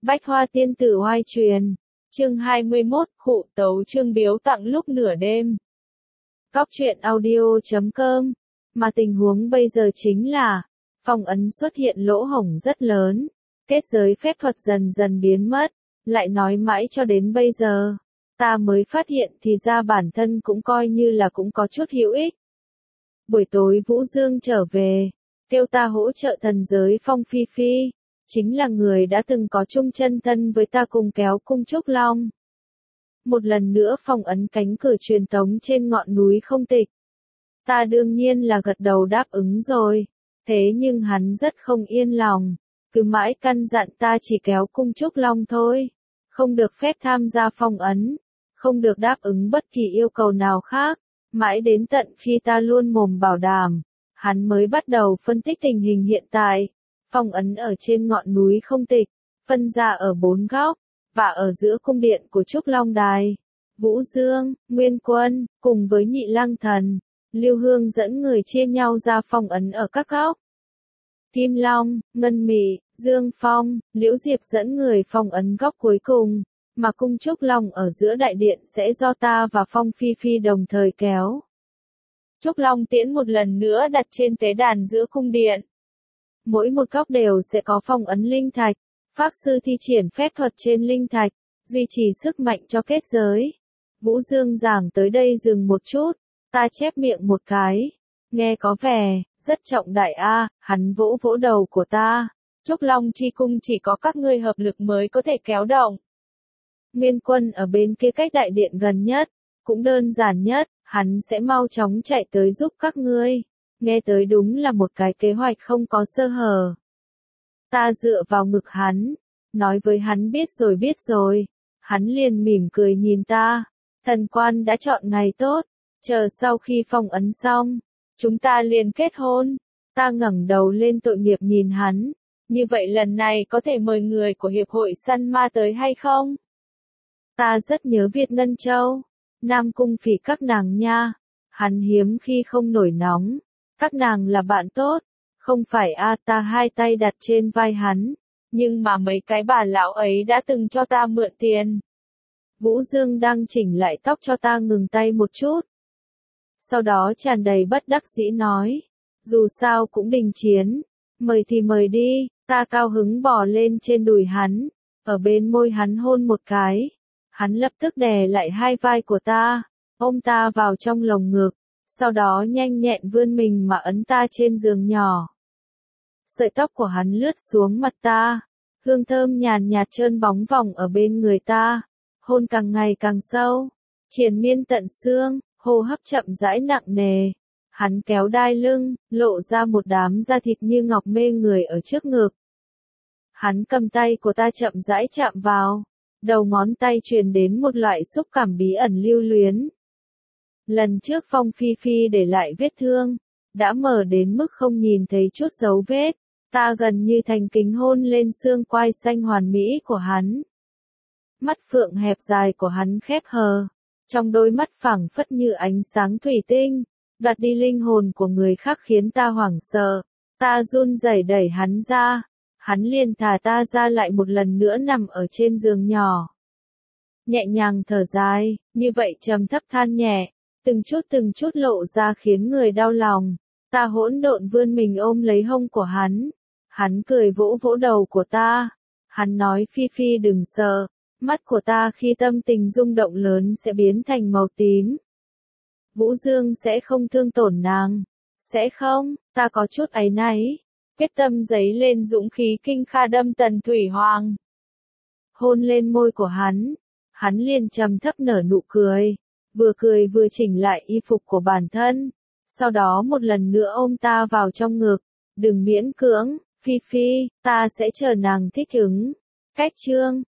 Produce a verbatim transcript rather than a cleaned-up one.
Bách Hoa Tiên Tử Oai Truyền, chương hai mươi mốt, khụ tấu chương biếu tặng lúc nửa đêm. Góc truyện audio chấm com, mà tình huống bây giờ chính là, phong ấn xuất hiện lỗ hổng rất lớn, kết giới phép thuật dần dần biến mất, lại nói mãi cho đến bây giờ, ta mới phát hiện thì ra bản thân cũng coi như là cũng có chút hữu ích. Buổi tối Vũ Dương trở về, kêu ta hỗ trợ thần giới Phong Phi Phi, chính là người đã từng có chung chân thân với ta cùng kéo cung Trúc Long. Một lần nữa phong ấn cánh cửa truyền tống trên ngọn núi không tịch. Ta đương nhiên là gật đầu đáp ứng rồi, thế nhưng hắn rất không yên lòng, cứ mãi căn dặn ta chỉ kéo cung Trúc Long thôi, không được phép tham gia phong ấn, không được đáp ứng bất kỳ yêu cầu nào khác, mãi đến tận khi ta luôn mồm bảo đảm, hắn mới bắt đầu phân tích tình hình hiện tại. Phong ấn ở trên ngọn núi không tịch, phân ra ở bốn góc, và ở giữa cung điện của Trúc Long Đài. Vũ Dương, Nguyên Quân, cùng với Nhị Lăng Thần, Lưu Hương dẫn người chia nhau ra phong ấn ở các góc. Kim Long, Ngân Mị, Dương Phong, Liễu Diệp dẫn người phong ấn góc cuối cùng, mà cung Trúc Long ở giữa đại điện sẽ do ta và Phong Phi Phi đồng thời kéo. Trúc Long tiễn một lần nữa đặt trên tế đàn giữa cung điện. Mỗi một góc đều sẽ có phong ấn linh thạch, pháp sư thi triển phép thuật trên linh thạch, duy trì sức mạnh cho kết giới. Vũ Dương giảng tới đây dừng một chút, ta chép miệng một cái, nghe có vẻ rất trọng đại a, hắn vỗ vỗ đầu của ta. Trúc Long chi cung chỉ có các ngươi hợp lực mới có thể kéo động. Nguyên Quân ở bên kia cách đại điện gần nhất, cũng đơn giản nhất, hắn sẽ mau chóng chạy tới giúp các ngươi. Nghe tới đúng là một cái kế hoạch không có sơ hở. Ta dựa vào ngực hắn, nói với hắn biết rồi biết rồi, hắn liền mỉm cười nhìn ta, thần quan đã chọn ngày tốt, chờ sau khi phong ấn xong, chúng ta liền kết hôn. Ta ngẩng đầu lên tội nghiệp nhìn hắn, như vậy lần này có thể mời người của hiệp hội săn ma tới hay không? Ta rất nhớ Việt Ngân Châu, Nam Cung Phỉ các nàng nha, hắn hiếm khi không nổi nóng. Các nàng là bạn tốt, không phải a, ta hai tay đặt trên vai hắn, nhưng mà mấy cái bà lão ấy đã từng cho ta mượn tiền. Vũ Dương đang chỉnh lại tóc cho ta ngừng tay một chút. Sau đó tràn đầy bất đắc dĩ nói, dù sao cũng đình chiến, mời thì mời đi, ta cao hứng bò lên trên đùi hắn, ở bên môi hắn hôn một cái. Hắn lập tức đè lại hai vai của ta, ôm ta vào trong lồng ngực. Sau đó nhanh nhẹn vươn mình mà ấn ta trên giường nhỏ. Sợi tóc của hắn lướt xuống mặt ta, hương thơm nhàn nhạt trơn bóng vòng ở bên người ta, hôn càng ngày càng sâu, triền miên tận xương, hô hấp chậm rãi nặng nề. Hắn kéo đai lưng, lộ ra một đám da thịt như ngọc mê người ở trước ngực. Hắn cầm tay của ta chậm rãi chạm vào, đầu ngón tay truyền đến một loại xúc cảm bí ẩn lưu luyến. Lần trước Phong Phi Phi để lại vết thương, đã mở đến mức không nhìn thấy chút dấu vết, ta gần như thành kính hôn lên xương quai xanh hoàn mỹ của hắn. Mắt phượng hẹp dài của hắn khép hờ, trong đôi mắt phẳng phất như ánh sáng thủy tinh, đoạt đi linh hồn của người khác khiến ta hoảng sợ, ta run rẩy đẩy hắn ra, hắn liền thả ta ra lại một lần nữa nằm ở trên giường nhỏ. Nhẹ nhàng thở dài, như vậy trầm thấp than nhẹ. Từng chút từng chút lộ ra khiến người đau lòng, ta hỗn độn vươn mình ôm lấy hông của hắn, hắn cười vỗ vỗ đầu của ta, hắn nói Phi Phi đừng sợ, mắt của ta khi tâm tình rung động lớn sẽ biến thành màu tím. Vũ Dương sẽ không thương tổn nàng, sẽ không, ta có chút áy náy, quyết tâm giấy lên dũng khí kinh kha đâm Tần Thủy Hoàng. Hôn lên môi của hắn, hắn liền trầm thấp nở nụ cười. Vừa cười vừa chỉnh lại y phục của bản thân, sau đó một lần nữa ôm ta vào trong ngực, đừng miễn cưỡng, Phi Phi, ta sẽ chờ nàng thích ứng. Cách chương,